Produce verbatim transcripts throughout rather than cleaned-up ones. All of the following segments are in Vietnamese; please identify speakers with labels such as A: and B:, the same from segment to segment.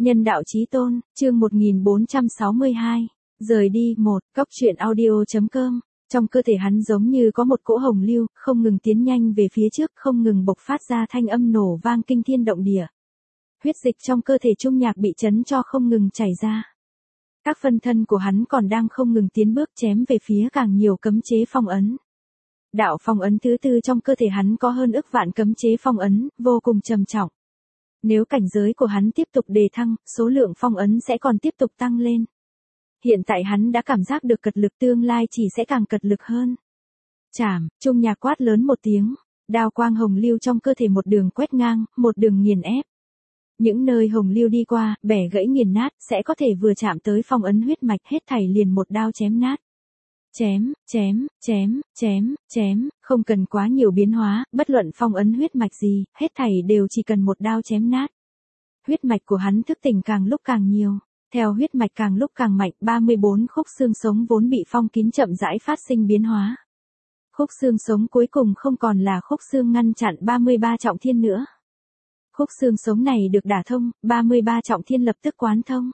A: Nhân đạo chí tôn, chương một nghìn bốn trăm sáu mươi hai. Rời đi một, Cóc truyện audio.com. Trong cơ thể hắn giống như có một cỗ hồng lưu, không ngừng tiến nhanh về phía trước, không ngừng bộc phát ra thanh âm nổ vang kinh thiên động địa. Huyết dịch trong cơ thể Trung Nhạc bị chấn cho không ngừng chảy ra. Các phân thân của hắn còn đang không ngừng tiến bước chém về phía càng nhiều cấm chế phong ấn. Đạo phong ấn thứ tư trong cơ thể hắn có hơn ức vạn cấm chế phong ấn, vô cùng trầm trọng. Nếu cảnh giới của hắn tiếp tục đề thăng, số lượng phong ấn sẽ còn tiếp tục tăng lên. Hiện tại hắn đã cảm giác được cật lực, tương lai chỉ sẽ càng cật lực hơn. Chảm, Trung Nhạc quát lớn một tiếng, đao quang hồng lưu trong cơ thể một đường quét ngang, một đường nghiền ép. Những nơi hồng lưu đi qua, bẻ gãy nghiền nát, sẽ có thể vừa chạm tới phong ấn huyết mạch, hết thảy liền một đao chém nát. Chém, chém, chém, chém, chém, không cần quá nhiều biến hóa, bất luận phong ấn huyết mạch gì, hết thảy đều chỉ cần một đao chém nát. Huyết mạch của hắn thức tỉnh càng lúc càng nhiều, theo huyết mạch càng lúc càng mạnh, ba mươi bốn khúc xương sống vốn bị phong kín chậm rãi phát sinh biến hóa. Khúc xương sống cuối cùng không còn là khúc xương ngăn chặn ba mươi ba trọng thiên nữa. Khúc xương sống này được đả thông, ba mươi ba trọng thiên lập tức quán thông.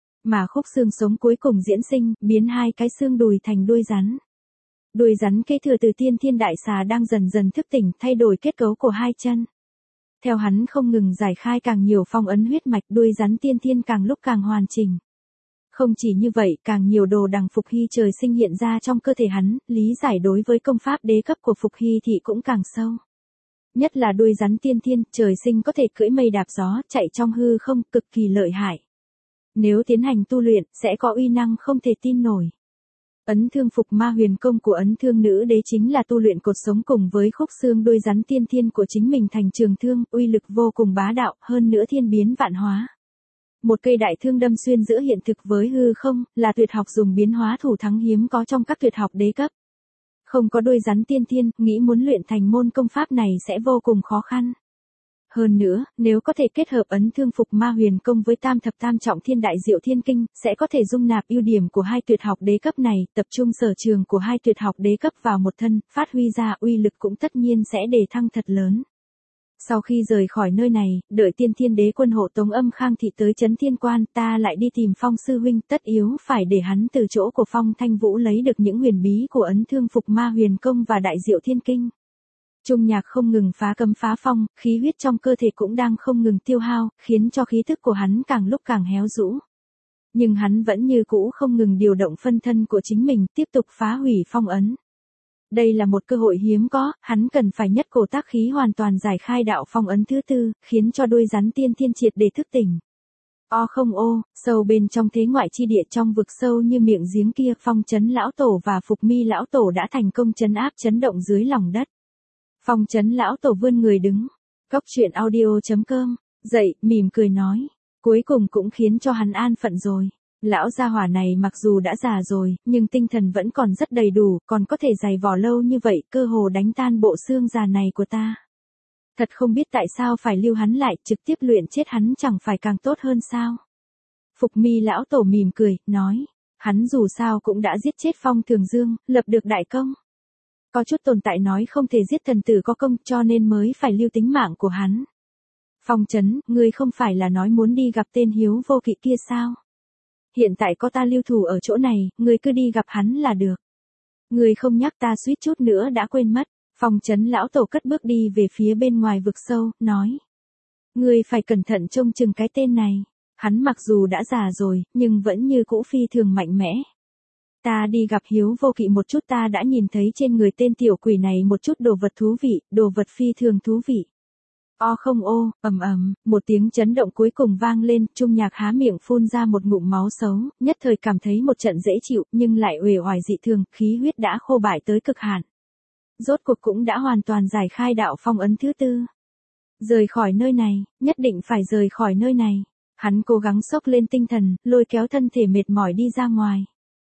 A: Mà khúc xương sống cuối cùng diễn sinh, biến hai cái xương đùi thành đuôi rắn. Đuôi rắn kế thừa từ tiên thiên đại xà đang dần dần thức tỉnh, thay đổi kết cấu của hai chân. Theo hắn không ngừng giải khai càng nhiều phong ấn huyết mạch, đuôi rắn tiên thiên càng lúc càng hoàn chỉnh. Không chỉ như vậy, càng nhiều đồ đằng Phục Hy trời sinh hiện ra trong cơ thể hắn, lý giải đối với công pháp đế cấp của Phục Hy thì cũng càng sâu. Nhất là đuôi rắn tiên thiên, trời sinh có thể cưỡi mây đạp gió, chạy trong hư không, cực kỳ lợi hại. Nếu tiến hành tu luyện, sẽ có uy năng không thể tin nổi. Ấn thương phục ma huyền công của ấn thương nữ đế chính là tu luyện cột sống cùng với khúc xương đuôi rắn tiên thiên của chính mình thành trường thương, uy lực vô cùng bá đạo, hơn nữa thiên biến vạn hóa. Một cây đại thương đâm xuyên giữa hiện thực với hư không, là tuyệt học dùng biến hóa thủ thắng hiếm có trong các tuyệt học đế cấp. Không có đuôi rắn tiên thiên, nghĩ muốn luyện thành môn công pháp này sẽ vô cùng khó khăn. Hơn nữa, nếu có thể kết hợp ấn thương phục ma huyền công với tam thập tam trọng thiên đại diệu thiên kinh, sẽ có thể dung nạp ưu điểm của hai tuyệt học đế cấp này, tập trung sở trường của hai tuyệt học đế cấp vào một thân, phát huy ra uy lực cũng tất nhiên sẽ đề thăng thật lớn. Sau khi rời khỏi nơi này, đợi tiên thiên đế quân hộ tống Âm Khang thị tới Trấn Thiên Quan, ta lại đi tìm Phong sư huynh, tất yếu phải để hắn từ chỗ của Phong Thanh Vũ lấy được những huyền bí của ấn thương phục ma huyền công và đại diệu thiên kinh. Trung Nhạc không ngừng phá cấm phá phong, khí huyết trong cơ thể cũng đang không ngừng tiêu hao, khiến cho khí thức của hắn càng lúc càng héo rũ. Nhưng hắn vẫn như cũ không ngừng điều động phân thân của chính mình, tiếp tục phá hủy phong ấn. Đây là một cơ hội hiếm có, hắn cần phải nhất cổ tác khí hoàn toàn giải khai đạo phong ấn thứ tư, khiến cho đuôi rắn tiên thiên triệt để thức tỉnh. O không ô, sâu bên trong thế ngoại chi địa trong vực sâu như miệng giếng kia, Phong Chấn lão tổ và Phục Mi lão tổ đã thành công trấn áp chấn động dưới lòng đất. Phong Chấn lão tổ vươn người đứng. Cóc truyện audio.com. Dậy, mỉm cười nói. Cuối cùng cũng khiến cho hắn an phận rồi. Lão gia hỏa này mặc dù đã già rồi, nhưng tinh thần vẫn còn rất đầy đủ, còn có thể giày vò lâu như vậy, cơ hồ đánh tan bộ xương già này của ta. Thật không biết tại sao phải lưu hắn lại, trực tiếp luyện chết hắn chẳng phải càng tốt hơn sao. Phục Mi lão tổ mỉm cười, nói. Hắn dù sao cũng đã giết chết Phong Thường Dương, lập được đại công. Có chút tồn tại nói không thể giết thần tử có công, cho nên mới phải lưu tính mạng của hắn. Phong Chấn, ngươi không phải là nói muốn đi gặp tên hiếu vô kỵ kia sao? Hiện tại có ta lưu thủ ở chỗ này, ngươi cứ đi gặp hắn là được. Ngươi không nhắc ta suýt chút nữa đã quên mất. Phong Chấn lão tổ cất bước đi về phía bên ngoài vực sâu, nói. Ngươi phải cẩn thận trông chừng cái tên này. Hắn mặc dù đã già rồi, nhưng vẫn như cũ phi thường mạnh mẽ. Ta đi gặp hiếu vô kỵ một chút, ta đã nhìn thấy trên người tên tiểu quỷ này một chút đồ vật thú vị, đồ vật phi thường thú vị. O không ô, ầm ầm, một tiếng chấn động cuối cùng vang lên, Trung Nhạc há miệng phun ra một ngụm máu xấu, nhất thời cảm thấy một trận dễ chịu, nhưng lại uể oải dị thường, khí huyết đã khô bại tới cực hạn. Rốt cuộc cũng đã hoàn toàn giải khai đạo phong ấn thứ tư. Rời khỏi nơi này, nhất định phải rời khỏi nơi này. Hắn cố gắng xốc lên tinh thần, lôi kéo thân thể mệt mỏi đi ra ngoài.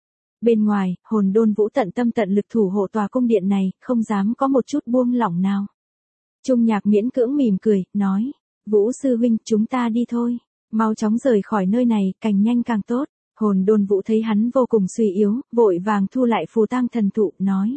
A: Bên ngoài, Hồn Đôn Vũ tận tâm tận lực thủ hộ tòa cung điện này, không dám có một chút buông lỏng nào. Trung Nhạc miễn cưỡng mỉm cười, nói, Vũ sư huynh, chúng ta đi thôi, mau chóng rời khỏi nơi này, càng nhanh càng tốt. Hồn Đôn Vũ thấy hắn vô cùng suy yếu, vội vàng thu lại phù tang thần thụ, nói,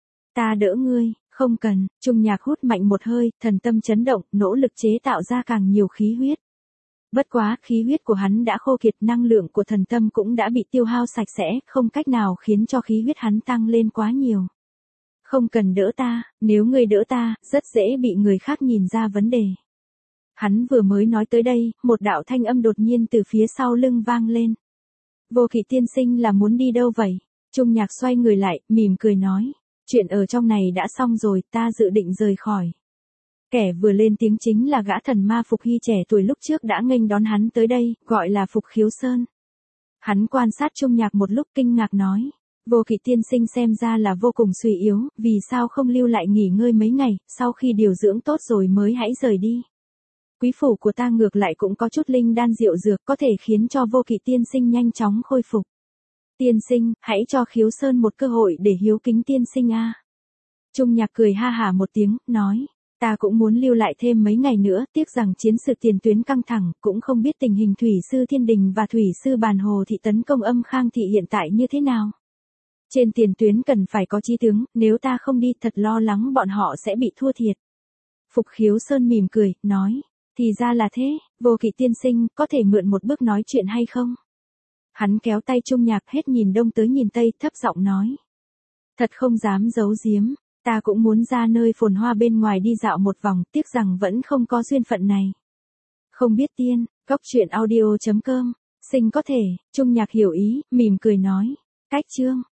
A: ta đỡ ngươi, không cần. Trung Nhạc hút mạnh một hơi, thần tâm chấn động, nỗ lực chế tạo ra càng nhiều khí huyết. Bất quá, khí huyết của hắn đã khô kiệt, năng lượng của thần tâm cũng đã bị tiêu hao sạch sẽ, không cách nào khiến cho khí huyết hắn tăng lên quá nhiều. Không cần đỡ ta, nếu ngươi đỡ ta, rất dễ bị người khác nhìn ra vấn đề. Hắn vừa mới nói tới đây, một đạo thanh âm đột nhiên từ phía sau lưng vang lên. Vô Kỵ tiên sinh là muốn đi đâu vậy? Trung Nhạc xoay người lại, mỉm cười nói. Chuyện ở trong này đã xong rồi, ta dự định rời khỏi. Kẻ vừa lên tiếng chính là gã thần ma Phục Hy trẻ tuổi lúc trước đã nghênh đón hắn tới đây, gọi là Phục Khiếu Sơn. Hắn quan sát Trung Nhạc một lúc kinh ngạc nói. Vô Kỵ tiên sinh xem ra là vô cùng suy yếu, vì sao không lưu lại nghỉ ngơi mấy ngày, sau khi điều dưỡng tốt rồi mới hãy rời đi. Quý phủ của ta ngược lại cũng có chút linh đan diệu dược có thể khiến cho Vô Kỵ tiên sinh nhanh chóng khôi phục. Tiên sinh, hãy cho Khiếu Sơn một cơ hội để hiếu kính tiên sinh a. Trung Nhạc cười ha hả một tiếng, nói. Ta cũng muốn lưu lại thêm mấy ngày nữa, tiếc rằng chiến sự tiền tuyến căng thẳng, cũng không biết tình hình Thủy sư Thiên Đình và Thủy sư Bàn Hồ thị tấn công Âm Khang thị hiện tại như thế nào. Trên tiền tuyến cần phải có chí tướng, nếu ta không đi thật lo lắng bọn họ sẽ bị thua thiệt. Phục Khiếu Sơn mỉm cười, nói. Thì ra là thế, Vô Kỵ tiên sinh, có thể mượn một bước nói chuyện hay không? Hắn kéo tay Trung Nhạc hết nhìn đông tới nhìn tây, thấp giọng nói. Thật không dám giấu giếm, ta cũng muốn ra nơi phồn hoa bên ngoài đi dạo một vòng, tiếc rằng vẫn không có duyên phận này. Không biết tiên, cốc truyện audio chấm com, sinh có thể, Trung Nhạc hiểu ý, mỉm cười nói. Cách chương.